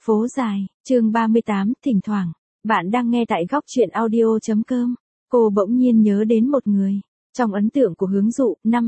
Phố dài, chương 38, thỉnh thoảng. Bạn đang nghe tại góc truyện audio.com. Cô bỗng nhiên nhớ đến một người. Trong ấn tượng của Hướng Dụ, năm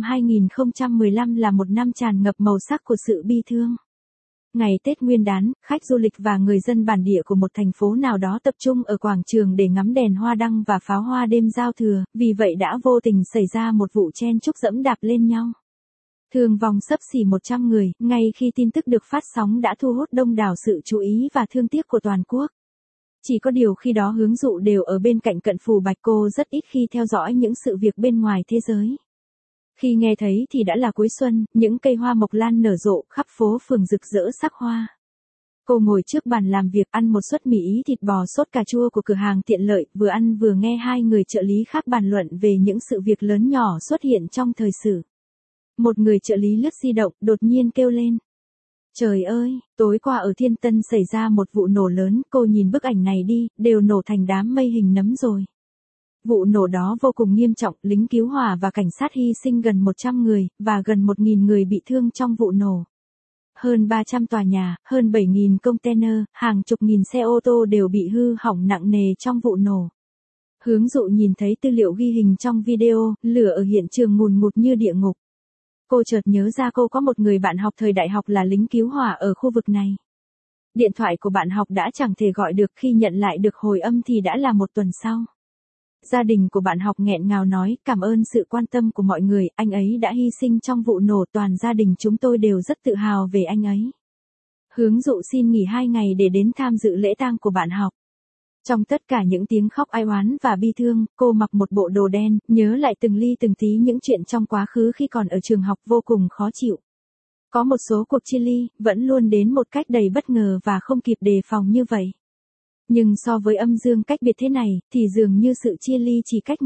2015 là một năm tràn ngập màu sắc của sự bi thương. Ngày Tết Nguyên đán, khách du lịch và người dân bản địa của một thành phố nào đó tập trung ở quảng trường để ngắm đèn hoa đăng và pháo hoa đêm giao thừa, vì vậy đã vô tình xảy ra một vụ chen chúc dẫm đạp lên nhau. Thương vong xấp xỉ 100 người, ngay khi tin tức được phát sóng đã thu hút đông đảo sự chú ý và thương tiếc của toàn quốc. Chỉ có điều khi đó Hướng Dụ đều ở bên cạnh cận Phù Bạch, cô rất ít khi theo dõi những sự việc bên ngoài thế giới. Khi nghe thấy thì đã là cuối xuân, những cây hoa mộc lan nở rộ khắp phố phường rực rỡ sắc hoa. Cô ngồi trước bàn làm việc ăn một suất mì ý thịt bò sốt cà chua của cửa hàng tiện lợi, vừa ăn vừa nghe hai người trợ lý khác bàn luận về những sự việc lớn nhỏ xuất hiện trong thời sự. Một người trợ lý lướt di động, đột nhiên kêu lên. Trời ơi, tối qua ở Thiên Tân xảy ra một vụ nổ lớn, cô nhìn bức ảnh này đi, đều nổ thành đám mây hình nấm rồi. Vụ nổ đó vô cùng nghiêm trọng, lính cứu hỏa và cảnh sát hy sinh gần 100 người, và gần 1.000 người bị thương trong vụ nổ. Hơn 300 tòa nhà, hơn 7.000 container, hàng chục nghìn xe ô tô đều bị hư hỏng nặng nề trong vụ nổ. Hướng Dụ nhìn thấy tư liệu ghi hình trong video, lửa ở hiện trường ngùn ngụt như địa ngục. Cô chợt nhớ ra cô có một người bạn học thời đại học là lính cứu hỏa ở khu vực này. Điện thoại của bạn học đã chẳng thể gọi được, khi nhận lại được hồi âm thì đã là một tuần sau. Gia đình của bạn học nghẹn ngào nói, cảm ơn sự quan tâm của mọi người, anh ấy đã hy sinh trong vụ nổ, toàn gia đình chúng tôi đều rất tự hào về anh ấy. Hướng Dụ xin nghỉ 2 ngày để đến tham dự lễ tang của bạn học. Trong tất cả những tiếng khóc ai oán và bi thương, cô mặc một bộ đồ đen, nhớ lại từng ly từng tí những chuyện trong quá khứ khi còn ở trường học, vô cùng khó chịu. Có một số cuộc chia ly, vẫn luôn đến một cách đầy bất ngờ và không kịp đề phòng như vậy. Nhưng so với âm dương cách biệt thế này, thì dường như sự chia ly chỉ cách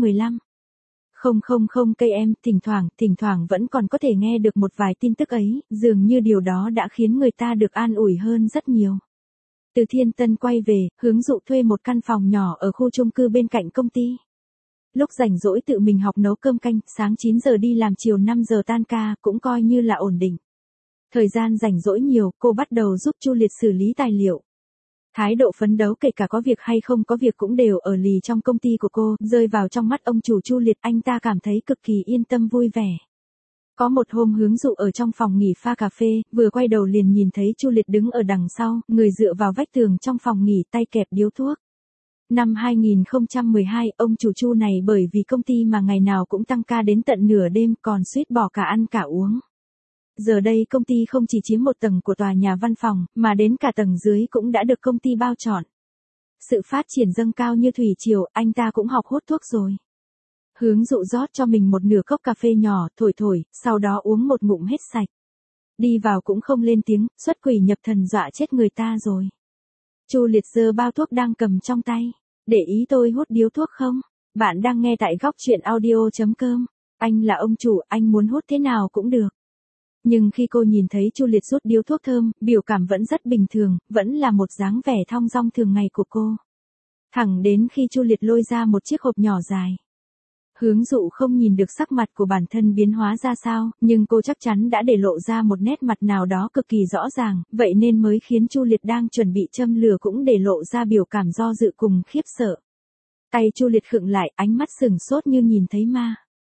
15,000 cây em, thỉnh thoảng vẫn còn có thể nghe được một vài tin tức ấy, dường như điều đó đã khiến người ta được an ủi hơn rất nhiều. Từ Thiên Tân quay về, Hướng Dụ thuê một căn phòng nhỏ ở khu chung cư bên cạnh công ty. Lúc rảnh rỗi tự mình học nấu cơm canh, sáng 9 giờ đi làm, chiều 5 giờ tan ca, cũng coi như là ổn định. Thời gian rảnh rỗi nhiều, cô bắt đầu giúp Chu Liệt xử lý tài liệu. Thái độ phấn đấu kể cả có việc hay không có việc cũng đều ở lì trong công ty của cô, rơi vào trong mắt ông chủ Chu Liệt, anh ta cảm thấy cực kỳ yên tâm vui vẻ. Có một hôm Hướng Dụ ở trong phòng nghỉ pha cà phê, vừa quay đầu liền nhìn thấy Chu Liệt đứng ở đằng sau, người dựa vào vách tường trong phòng nghỉ, tay kẹp điếu thuốc. Năm 2012, ông chủ Chu này bởi vì công ty mà ngày nào cũng tăng ca đến tận nửa đêm, còn suýt bỏ cả ăn cả uống. Giờ đây công ty không chỉ chiếm một tầng của tòa nhà văn phòng, mà đến cả tầng dưới cũng đã được công ty bao trọn. Sự phát triển dâng cao như thủy triều, anh ta cũng học hút thuốc rồi. Hướng Dụ rót cho mình một nửa cốc cà phê nhỏ, thổi, sau đó uống một ngụm hết sạch. Đi vào cũng không lên tiếng, xuất quỷ nhập thần dọa chết người ta rồi. Chu Liệt giơ bao thuốc đang cầm trong tay. Để ý tôi hút điếu thuốc không? Bạn đang nghe tại góc truyện audio.com. Anh là ông chủ, anh muốn hút thế nào cũng được. Nhưng khi cô nhìn thấy Chu Liệt rút điếu thuốc thơm, biểu cảm vẫn rất bình thường, vẫn là một dáng vẻ thong dong thường ngày của cô. Thẳng đến khi Chu Liệt lôi ra một chiếc hộp nhỏ dài. Hướng Dụ không nhìn được sắc mặt của bản thân biến hóa ra sao, nhưng cô chắc chắn đã để lộ ra một nét mặt nào đó cực kỳ rõ ràng, vậy nên mới khiến Chu Liệt đang chuẩn bị châm lửa cũng để lộ ra biểu cảm do dự cùng khiếp sợ. Tay Chu Liệt khựng lại, ánh mắt sửng sốt như nhìn thấy ma.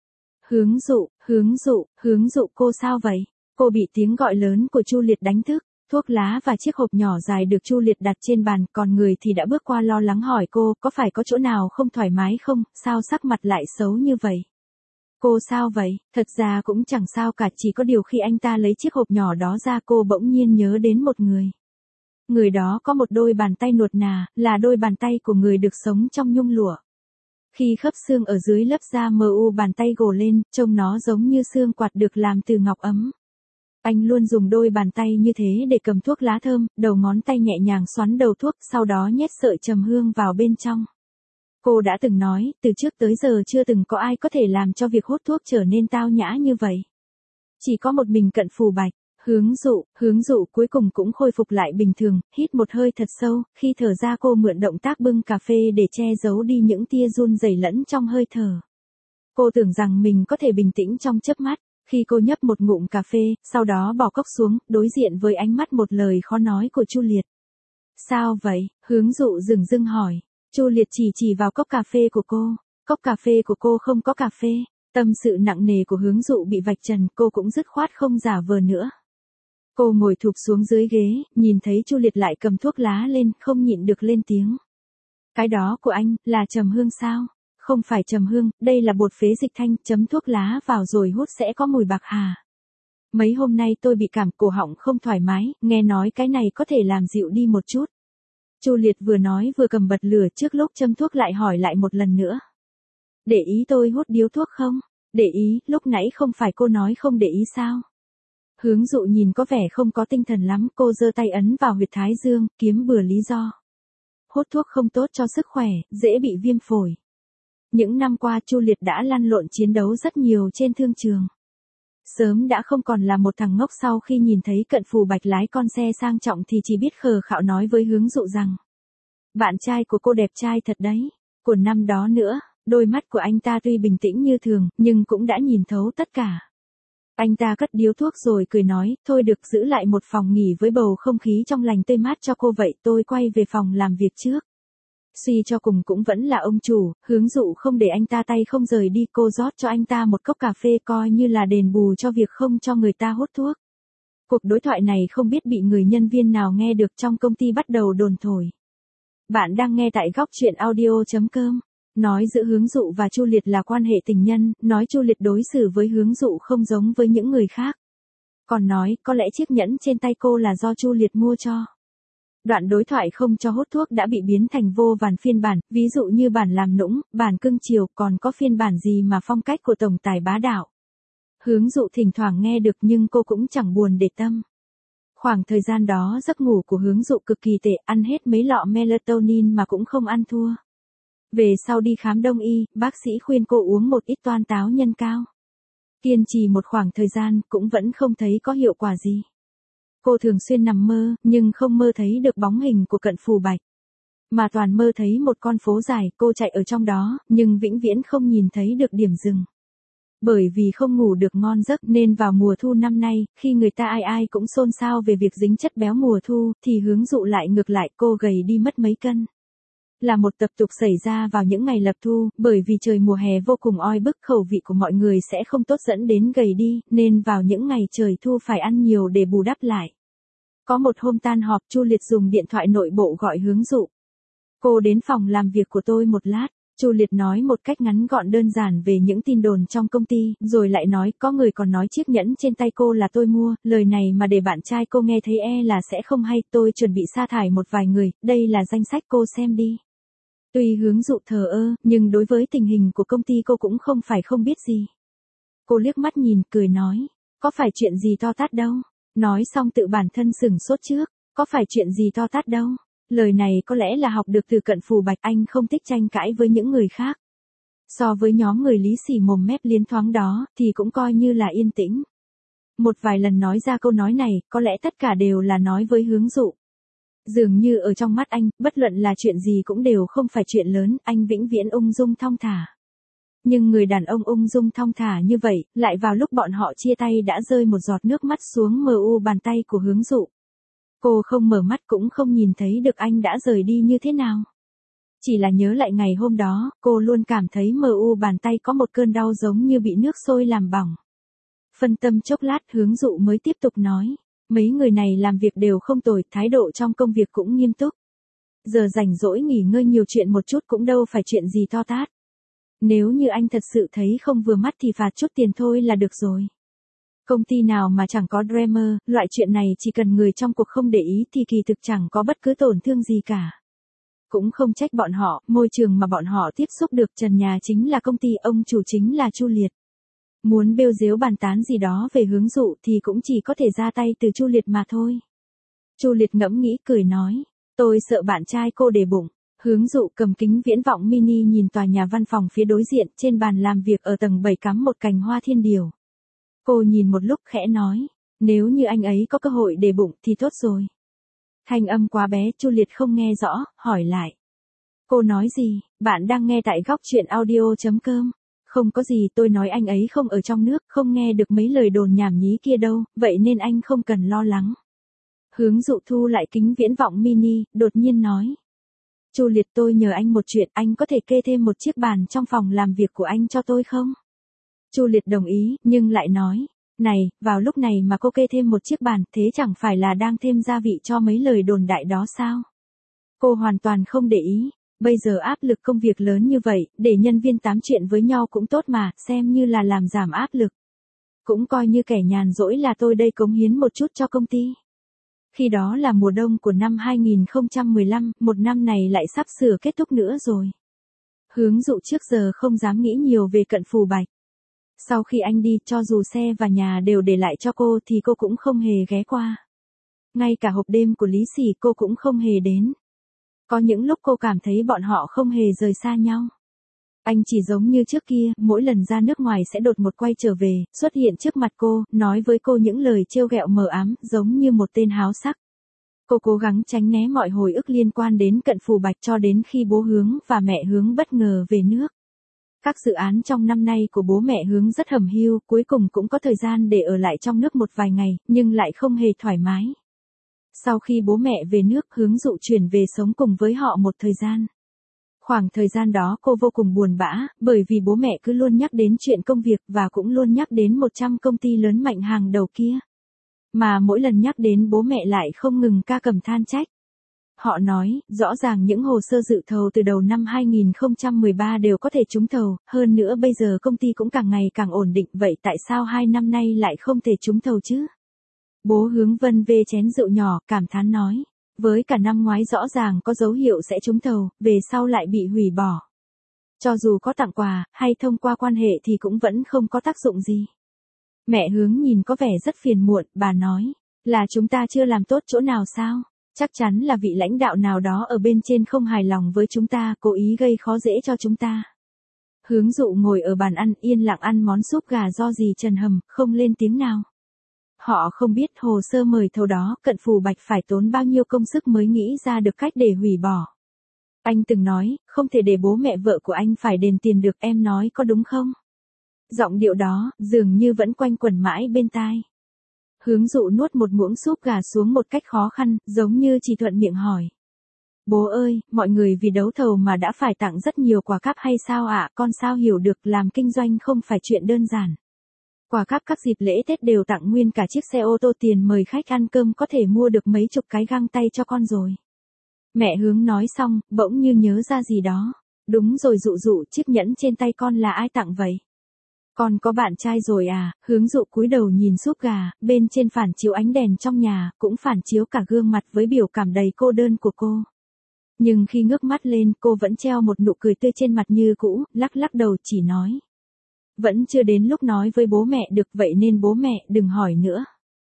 Hướng Dụ, cô sao vậy? Cô bị tiếng gọi lớn của Chu Liệt đánh thức. Thuốc lá và chiếc hộp nhỏ dài được Chu Liệt đặt trên bàn, còn người thì đã bước qua lo lắng hỏi cô, có phải có chỗ nào không thoải mái không, sao sắc mặt lại xấu như vậy? Cô sao vậy? Thật ra cũng chẳng sao cả, chỉ có điều khi anh ta lấy chiếc hộp nhỏ đó ra cô bỗng nhiên nhớ đến một người. Người đó có một đôi bàn tay nuột nà, là đôi bàn tay của người được sống trong nhung lụa. Khi khớp xương ở dưới lớp da mờ u bàn tay gồ lên, trông nó giống như xương quạt được làm từ ngọc ấm. Anh luôn dùng đôi bàn tay như thế để cầm thuốc lá thơm, đầu ngón tay nhẹ nhàng xoắn đầu thuốc, sau đó nhét sợi trầm hương vào bên trong. Cô đã từng nói, từ trước tới giờ chưa từng có ai có thể làm cho việc hút thuốc trở nên tao nhã như vậy. Chỉ có một mình Cận Phù Bạch. Hướng Dụ cuối cùng cũng khôi phục lại bình thường, hít một hơi thật sâu, khi thở ra cô mượn động tác bưng cà phê để che giấu đi những tia run rẩy lẫn trong hơi thở. Cô tưởng rằng mình có thể bình tĩnh trong chớp mắt. Khi cô nhấp một ngụm cà phê, sau đó bỏ cốc xuống, đối diện với ánh mắt một lời khó nói của Chu Liệt. Sao vậy? Hướng dụ dửng dưng hỏi. Chu Liệt chỉ vào cốc cà phê của cô. Cốc cà phê của cô không có cà phê. Tâm sự nặng nề của hướng dụ bị vạch trần, cô cũng dứt khoát không giả vờ nữa. Cô ngồi thụp xuống dưới ghế, nhìn thấy Chu Liệt lại cầm thuốc lá lên, không nhịn được lên tiếng. Cái đó của anh, là trầm hương sao? Không phải trầm hương, đây là bột phế dịch thanh, chấm thuốc lá vào rồi hút sẽ có mùi bạc hà. Mấy hôm nay tôi bị cảm cổ họng không thoải mái, nghe nói cái này có thể làm dịu đi một chút. Chu Liệt vừa nói vừa cầm bật lửa, trước lúc châm thuốc lại hỏi lại một lần nữa. Để ý tôi hút điếu thuốc không? Để ý, lúc nãy không phải cô nói không để ý sao? Hướng dụ nhìn có vẻ không có tinh thần lắm, cô giơ tay ấn vào huyệt thái dương, kiếm bừa lý do. Hút thuốc không tốt cho sức khỏe, dễ bị viêm phổi. Những năm qua Chu Liệt đã lăn lộn chiến đấu rất nhiều trên thương trường. Sớm đã không còn là một thằng ngốc, sau khi nhìn thấy Cận Phù Bạch lái con xe sang trọng thì chỉ biết khờ khạo nói với hướng dụ rằng. Bạn trai của cô đẹp trai thật đấy. Của năm đó nữa, đôi mắt của anh ta tuy bình tĩnh như thường, nhưng cũng đã nhìn thấu tất cả. Anh ta cất điếu thuốc rồi cười nói, thôi được, giữ lại một phòng nghỉ với bầu không khí trong lành tươi mát cho cô vậy, tôi quay về phòng làm việc trước. Suy cho cùng cũng vẫn là ông chủ, hướng dụ không để anh ta tay không rời đi, cô rót cho anh ta một cốc cà phê coi như là đền bù cho việc không cho người ta hút thuốc. Cuộc đối thoại này không biết bị người nhân viên nào nghe được, trong công ty bắt đầu đồn thổi. Bạn đang nghe tại góc truyện audio.com. Nói giữa hướng dụ và Chu Liệt là quan hệ tình nhân, nói Chu Liệt đối xử với hướng dụ không giống với những người khác. Còn nói, có lẽ chiếc nhẫn trên tay cô là do Chu Liệt mua cho. Đoạn đối thoại không cho hút thuốc đã bị biến thành vô vàn phiên bản, ví dụ như bản làm nũng, bản cưng chiều, còn có phiên bản gì mà phong cách của tổng tài bá đạo. Hướng dụ thỉnh thoảng nghe được nhưng cô cũng chẳng buồn để tâm. Khoảng thời gian đó giấc ngủ của hướng dụ cực kỳ tệ, ăn hết mấy lọ melatonin mà cũng không ăn thua. Về sau đi khám đông y, bác sĩ khuyên cô uống một ít toan táo nhân cao. Kiên trì một khoảng thời gian cũng vẫn không thấy có hiệu quả gì. Cô thường xuyên nằm mơ, nhưng không mơ thấy được bóng hình của Cận Phù Bạch. Mà toàn mơ thấy một con phố dài, cô chạy ở trong đó, nhưng vĩnh viễn không nhìn thấy được điểm dừng. Bởi vì không ngủ được ngon giấc nên vào mùa thu năm nay, khi người ta ai ai cũng xôn xao về việc dính chất béo mùa thu, thì hướng dụ lại ngược lại, cô gầy đi mất mấy cân. Là một tập tục xảy ra vào những ngày lập thu, bởi vì trời mùa hè vô cùng oi bức, khẩu vị của mọi người sẽ không tốt dẫn đến gầy đi, nên vào những ngày trời thu phải ăn nhiều để bù đắp lại. Có một hôm tan họp, Chu Liệt dùng điện thoại nội bộ gọi hướng dụ. Cô đến phòng làm việc của tôi một lát. Chu Liệt nói một cách ngắn gọn đơn giản về những tin đồn trong công ty, rồi lại nói có người còn nói chiếc nhẫn trên tay cô là tôi mua, lời này mà để bạn trai cô nghe thấy là sẽ không hay, tôi chuẩn bị sa thải một vài người, đây là danh sách cô xem đi. Tuy hướng dụ thờ ơ, nhưng đối với tình hình của công ty cô cũng không phải không biết gì. Cô liếc mắt nhìn, cười nói, có phải chuyện gì to tát đâu. Nói xong tự bản thân sửng sốt trước, có phải chuyện gì to tát đâu. Lời này có lẽ là học được từ Cận Phù Bạch, anh không thích tranh cãi với những người khác. So với nhóm người lý sỉ mồm mép liến thoáng đó, thì cũng coi như là yên tĩnh. Một vài lần nói ra câu nói này, có lẽ tất cả đều là nói với hướng dụ. Dường như ở trong mắt anh, bất luận là chuyện gì cũng đều không phải chuyện lớn, anh vĩnh viễn ung dung thong thả. Nhưng người đàn ông ung dung thong thả như vậy, lại vào lúc bọn họ chia tay đã rơi một giọt nước mắt xuống mờ u bàn tay của hướng dụ. Cô không mở mắt cũng không nhìn thấy được anh đã rời đi như thế nào. Chỉ là nhớ lại ngày hôm đó, cô luôn cảm thấy mờ u bàn tay có một cơn đau giống như bị nước sôi làm bỏng. Phân tâm chốc lát, hướng dụ mới tiếp tục nói. Mấy người này làm việc đều không tồi, thái độ trong công việc cũng nghiêm túc. Giờ rảnh rỗi nghỉ ngơi nhiều chuyện một chút cũng đâu phải chuyện gì to tát. Nếu như anh thật sự thấy không vừa mắt thì phạt chút tiền thôi là được rồi. Công ty nào mà chẳng có drama, loại chuyện này chỉ cần người trong cuộc không để ý thì kỳ thực chẳng có bất cứ tổn thương gì cả. Cũng không trách bọn họ, môi trường mà bọn họ tiếp xúc được, trần nhà chính là công ty, ông chủ chính là Chu Liệt. Muốn bêu dếu bàn tán gì đó về hướng dụ thì cũng chỉ có thể ra tay từ Chu Liệt mà thôi. Chu Liệt ngẫm nghĩ cười nói, tôi sợ bạn trai cô để bụng. Hướng dụ cầm kính viễn vọng mini nhìn tòa nhà văn phòng phía đối diện, trên bàn làm việc ở tầng 7 cắm một cành hoa thiên điều. Cô nhìn một lúc khẽ nói, nếu như anh ấy có cơ hội để bụng thì tốt rồi. Thanh âm quá bé, Chu Liệt không nghe rõ, hỏi lại. Cô nói gì? Bạn đang nghe tại góc truyện audio.com. Không có gì, tôi nói anh ấy không ở trong nước, không nghe được mấy lời đồn nhảm nhí kia đâu, vậy nên anh không cần lo lắng. Hướng Dụ thu lại kính viễn vọng mini, đột nhiên nói. Chu Liệt, tôi nhờ anh một chuyện, anh có thể kê thêm một chiếc bàn trong phòng làm việc của anh cho tôi không? Chu Liệt đồng ý, nhưng lại nói. Này, vào lúc này mà cô kê thêm một chiếc bàn, thế chẳng phải là đang thêm gia vị cho mấy lời đồn đại đó sao? Cô hoàn toàn không để ý. Bây giờ áp lực công việc lớn như vậy, để nhân viên tám chuyện với nhau cũng tốt mà, xem như là làm giảm áp lực. Cũng coi như kẻ nhàn rỗi là tôi đây cống hiến một chút cho công ty. Khi đó là mùa đông của năm 2015, một năm này lại sắp sửa kết thúc nữa rồi. Hướng Dụ trước giờ không dám nghĩ nhiều về Cận Phù Bạch. Sau khi anh đi, cho dù xe và nhà đều để lại cho cô thì cô cũng không hề ghé qua. Ngay cả hộp đêm của Lý Sỉ cô cũng không hề đến. Có những lúc cô cảm thấy bọn họ không hề rời xa nhau. Anh chỉ giống như trước kia, mỗi lần ra nước ngoài sẽ đột một quay trở về, xuất hiện trước mặt cô, nói với cô những lời trêu ghẹo mờ ám, giống như một tên háo sắc. Cô cố gắng tránh né mọi hồi ức liên quan đến Cận Phù Bạch cho đến khi bố Hướng và mẹ Hướng bất ngờ về nước. Các dự án trong năm nay của bố mẹ Hướng rất hầm hiu, cuối cùng cũng có thời gian để ở lại trong nước một vài ngày, nhưng lại không hề thoải mái. Sau khi bố mẹ về nước, Hướng Dụ chuyển về sống cùng với họ một thời gian. Khoảng thời gian đó cô vô cùng buồn bã, bởi vì bố mẹ cứ luôn nhắc đến chuyện công việc và cũng luôn nhắc đến 100 công ty lớn mạnh hàng đầu kia. Mà mỗi lần nhắc đến bố mẹ lại không ngừng ca cầm than trách. Họ nói, rõ ràng những hồ sơ dự thầu từ đầu năm 2013 đều có thể trúng thầu, hơn nữa bây giờ công ty cũng càng ngày càng ổn định, vậy tại sao 2 năm nay lại không thể trúng thầu chứ? Bố Hướng vân vê chén rượu nhỏ, cảm thán nói. Với cả năm ngoái rõ ràng có dấu hiệu sẽ trúng thầu, về sau lại bị hủy bỏ. Cho dù có tặng quà, hay thông qua quan hệ thì cũng vẫn không có tác dụng gì. Mẹ Hướng nhìn có vẻ rất phiền muộn, bà nói, là chúng ta chưa làm tốt chỗ nào sao? Chắc chắn là vị lãnh đạo nào đó ở bên trên không hài lòng với chúng ta, cố ý gây khó dễ cho chúng ta. Hướng Dụ ngồi ở bàn ăn, yên lặng ăn món súp gà do dì Trần hầm, không lên tiếng nào. Họ không biết hồ sơ mời thầu đó, Cận Phù Bạch phải tốn bao nhiêu công sức mới nghĩ ra được cách để hủy bỏ. Anh từng nói, không thể để bố mẹ vợ của anh phải đền tiền được, em nói có đúng không? Giọng điệu đó, dường như vẫn quanh quẩn mãi bên tai. Hướng Dụ nuốt một muỗng súp gà xuống một cách khó khăn, giống như chỉ thuận miệng hỏi. Bố ơi, mọi người vì đấu thầu mà đã phải tặng rất nhiều quà cáp hay sao ạ? Con sao hiểu được, làm kinh doanh không phải chuyện đơn giản. Quà cáp các dịp lễ Tết đều tặng nguyên cả chiếc xe ô tô, tiền mời khách ăn cơm có thể mua được mấy chục cái găng tay cho con rồi. Mẹ Hướng nói xong, bỗng như nhớ ra gì đó. Đúng rồi Dụ Dụ, chiếc nhẫn trên tay con là ai tặng vậy? Con có bạn trai rồi à? Hướng Dụ cúi đầu nhìn súp gà, bên trên phản chiếu ánh đèn trong nhà, cũng phản chiếu cả gương mặt với biểu cảm đầy cô đơn của cô. Nhưng khi ngước mắt lên, cô vẫn treo một nụ cười tươi trên mặt như cũ, lắc lắc đầu chỉ nói. Vẫn chưa đến lúc nói với bố mẹ được, vậy nên bố mẹ đừng hỏi nữa.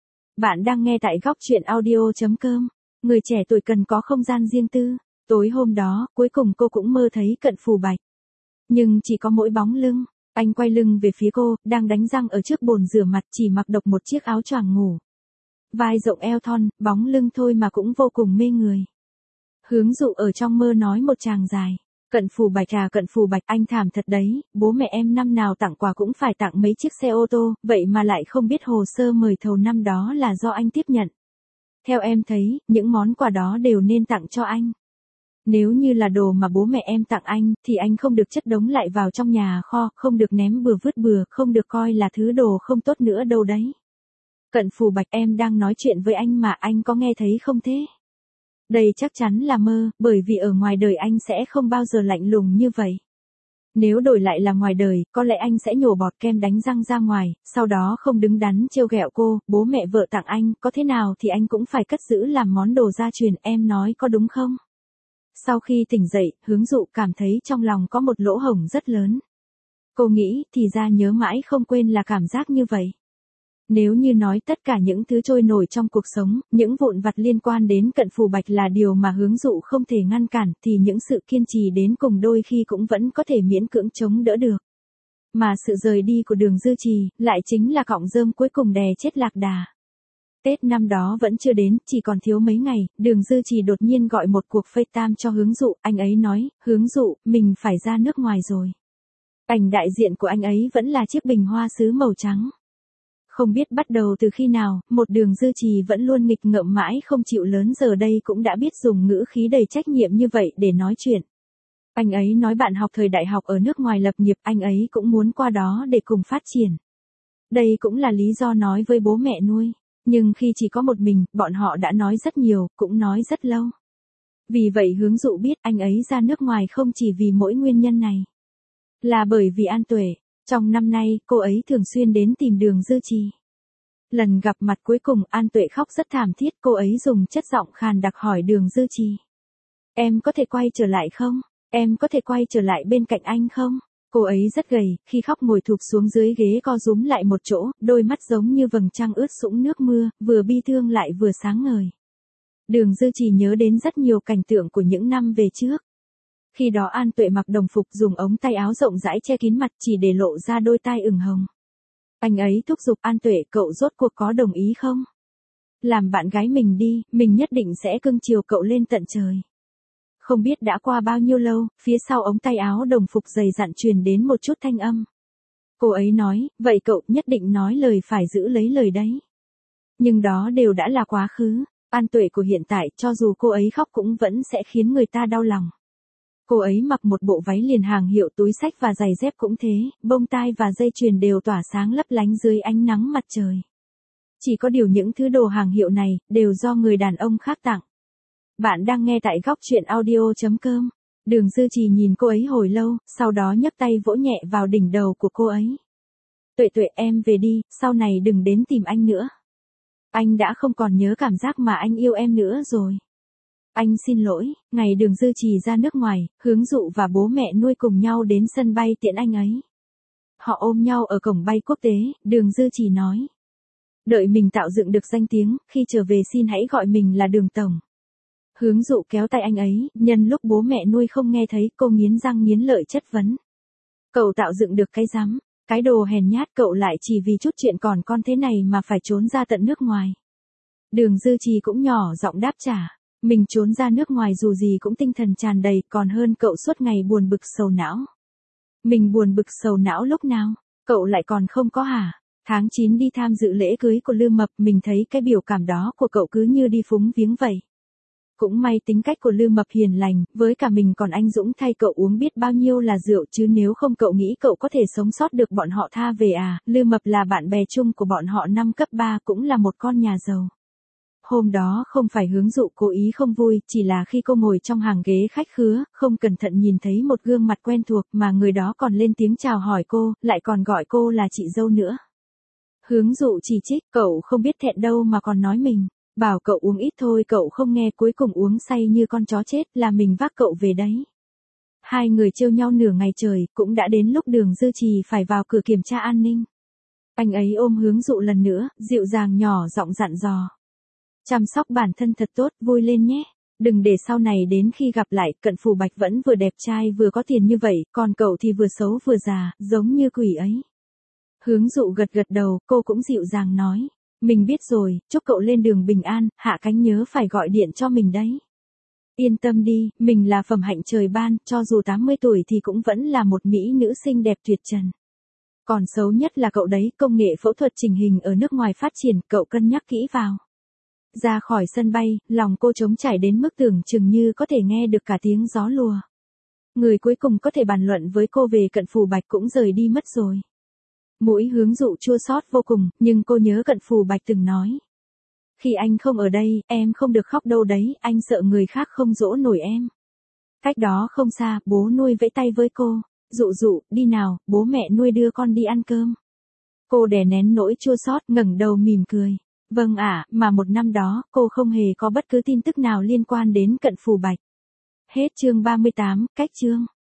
Bạn đang nghe tại góc truyện audio.com. Người trẻ tuổi cần có không gian riêng tư. Tối hôm đó, cuối cùng cô cũng mơ thấy Cận Phù Bạch. Nhưng chỉ có mỗi bóng lưng. Anh quay lưng về phía cô, đang đánh răng ở trước bồn rửa mặt, chỉ mặc độc một chiếc áo choàng ngủ. Vai rộng eo thon, bóng lưng thôi mà cũng vô cùng mê người. Hướng Dụ ở trong mơ nói một tràng dài. Cận Phù Bạch à, Cận Phù Bạch, anh thảm thật đấy, bố mẹ em năm nào tặng quà cũng phải tặng mấy chiếc xe ô tô, vậy mà lại không biết hồ sơ mời thầu năm đó là do anh tiếp nhận. Theo em thấy, những món quà đó đều nên tặng cho anh. Nếu như là đồ mà bố mẹ em tặng anh, thì anh không được chất đống lại vào trong nhà kho, không được ném bừa vứt bừa, không được coi là thứ đồ không tốt nữa đâu đấy. Cận Phù Bạch, em đang nói chuyện với anh mà anh có nghe thấy không thế? Đây chắc chắn là mơ, bởi vì ở ngoài đời anh sẽ không bao giờ lạnh lùng như vậy. Nếu đổi lại là ngoài đời, có lẽ anh sẽ nhổ bọt kem đánh răng ra ngoài, sau đó không đứng đắn trêu ghẹo cô, bố mẹ vợ tặng anh, có thế nào thì anh cũng phải cất giữ làm món đồ gia truyền, em nói có đúng không? Sau khi tỉnh dậy, Hướng Dụ cảm thấy trong lòng có một lỗ hổng rất lớn. Cô nghĩ, thì ra nhớ mãi không quên là cảm giác như vậy. Nếu như nói tất cả những thứ trôi nổi trong cuộc sống, những vụn vặt liên quan đến Cận Phù Bạch là điều mà Hướng Dụ không thể ngăn cản, thì những sự kiên trì đến cùng đôi khi cũng vẫn có thể miễn cưỡng chống đỡ được. Mà sự rời đi của Đường Dư Trì, lại chính là cọng rơm cuối cùng đè chết lạc đà. Tết năm đó vẫn chưa đến, chỉ còn thiếu mấy ngày, Đường Dư Trì đột nhiên gọi một cuộc FaceTime cho Hướng Dụ, anh ấy nói, Hướng Dụ, mình phải ra nước ngoài rồi. Ảnh đại diện của anh ấy vẫn là chiếc bình hoa sứ màu trắng. Không biết bắt đầu từ khi nào, một Đường Dư Trì vẫn luôn nghịch ngợm mãi không chịu lớn giờ đây cũng đã biết dùng ngữ khí đầy trách nhiệm như vậy để nói chuyện. Anh ấy nói bạn học thời đại học ở nước ngoài lập nghiệp, anh ấy cũng muốn qua đó để cùng phát triển. Đây cũng là lý do nói với bố mẹ nuôi. Nhưng khi chỉ có một mình, bọn họ đã nói rất nhiều, cũng nói rất lâu. Vì vậy Hướng Dụ biết anh ấy ra nước ngoài không chỉ vì mỗi nguyên nhân này. Là bởi vì An Tuệ. Trong năm nay, cô ấy thường xuyên đến tìm Đường Dư Trì. Lần gặp mặt cuối cùng An Tuệ khóc rất thảm thiết, cô ấy dùng chất giọng khàn đặc hỏi Đường Dư Trì. Em có thể quay trở lại không? Em có thể quay trở lại bên cạnh anh không? Cô ấy rất gầy, khi khóc ngồi thụp xuống dưới ghế co rúm lại một chỗ, đôi mắt giống như vầng trăng ướt sũng nước mưa, vừa bi thương lại vừa sáng ngời. Đường Dư Trì nhớ đến rất nhiều cảnh tượng của những năm về trước. Khi đó An Tuệ mặc đồng phục dùng ống tay áo rộng rãi che kín mặt chỉ để lộ ra đôi tai ửng hồng. Anh ấy thúc giục An Tuệ, cậu rốt cuộc có đồng ý không? Làm bạn gái mình đi, mình nhất định sẽ cưng chiều cậu lên tận trời. Không biết đã qua bao nhiêu lâu, phía sau ống tay áo đồng phục dày dặn truyền đến một chút thanh âm. Cô ấy nói, vậy cậu nhất định nói lời phải giữ lấy lời đấy. Nhưng đó đều đã là quá khứ, An Tuệ của hiện tại cho dù cô ấy khóc cũng vẫn sẽ khiến người ta đau lòng. Cô ấy mặc một bộ váy liền hàng hiệu, túi xách và giày dép cũng thế, bông tai và dây chuyền đều tỏa sáng lấp lánh dưới ánh nắng mặt trời. Chỉ có điều những thứ đồ hàng hiệu này, đều do người đàn ông khác tặng. Bạn đang nghe tại góc truyện audio.com. Đường Dư Trì nhìn cô ấy hồi lâu, sau đó nhấc tay vỗ nhẹ vào đỉnh đầu của cô ấy. Tuệ Tuệ, em về đi, sau này đừng đến tìm anh nữa. Anh đã không còn nhớ cảm giác mà anh yêu em nữa rồi. Anh xin lỗi. Ngày Đường Dư Trì ra nước ngoài, Hướng Dụ và bố mẹ nuôi cùng nhau đến sân bay tiễn anh ấy. Họ ôm nhau ở cổng bay quốc tế, Đường Dư Trì nói. Đợi mình tạo dựng được danh tiếng, khi trở về xin hãy gọi mình là Đường Tổng. Hướng Dụ kéo tay anh ấy, nhân lúc bố mẹ nuôi không nghe thấy, cô nghiến răng nghiến lợi chất vấn. Cậu tạo dựng được cái rắm, cái đồ hèn nhát, cậu lại chỉ vì chút chuyện còn con thế này mà phải trốn ra tận nước ngoài. Đường Dư Trì cũng nhỏ giọng đáp trả. Mình trốn ra nước ngoài dù gì cũng tinh thần tràn đầy, còn hơn cậu suốt ngày buồn bực sầu não. Mình buồn bực sầu não lúc nào? Cậu lại còn không có hả? Tháng 9 đi tham dự lễ cưới của Lư Mập, mình thấy cái biểu cảm đó của cậu cứ như đi phúng viếng vậy. Cũng may tính cách của Lư Mập hiền lành, với cả mình còn anh dũng thay cậu uống biết bao nhiêu là rượu, chứ nếu không cậu nghĩ cậu có thể sống sót được bọn họ tha về à? Lư Mập là bạn bè chung của bọn họ năm cấp 3, cũng là một con nhà giàu. Hôm đó không phải Hướng Dụ cố ý không vui, chỉ là khi cô ngồi trong hàng ghế khách khứa, không cẩn thận nhìn thấy một gương mặt quen thuộc mà người đó còn lên tiếng chào hỏi cô, lại còn gọi cô là chị dâu nữa. Hướng Dụ chỉ trích, cậu không biết thẹn đâu mà còn nói mình. Bảo cậu uống ít thôi cậu không nghe, cuối cùng uống say như con chó chết, là mình vác cậu về đấy. Hai người trêu nhau nửa ngày trời, cũng đã đến lúc Đường Dư Trì phải vào cửa kiểm tra an ninh. Anh ấy ôm Hướng Dụ lần nữa, dịu dàng nhỏ giọng dặn dò. Chăm sóc bản thân thật tốt, vui lên nhé. Đừng để sau này đến khi gặp lại, Cận Phù Bạch vẫn vừa đẹp trai vừa có tiền như vậy, còn cậu thì vừa xấu vừa già, giống như quỷ ấy. Hướng Dụ gật gật đầu, cô cũng dịu dàng nói. Mình biết rồi, chúc cậu lên đường bình an, hạ cánh nhớ phải gọi điện cho mình đấy. Yên tâm đi, mình là phẩm hạnh trời ban, cho dù 80 tuổi thì cũng vẫn là một mỹ nữ xinh đẹp tuyệt trần. Còn xấu nhất là cậu đấy, công nghệ phẫu thuật chỉnh hình ở nước ngoài phát triển, cậu cân nhắc kỹ vào. Ra khỏi sân bay, lòng cô trống trải đến mức tưởng chừng như có thể nghe được cả tiếng gió lùa. Người cuối cùng có thể bàn luận với cô về Cận Phù Bạch cũng rời đi mất rồi. Mũi Hướng Dụ chua xót vô cùng, nhưng cô nhớ Cận Phù Bạch từng nói. Khi anh không ở đây, em không được khóc đâu đấy, anh sợ người khác không dỗ nổi em. Cách đó không xa, bố nuôi vẫy tay với cô. Dụ Dụ, đi nào, bố mẹ nuôi đưa con đi ăn cơm. Cô đè nén nỗi chua xót, ngẩng đầu mỉm cười. Vâng ạ, mà một năm đó, cô không hề có bất cứ tin tức nào liên quan đến Cận Phù Bạch. Hết chương 38, cách chương.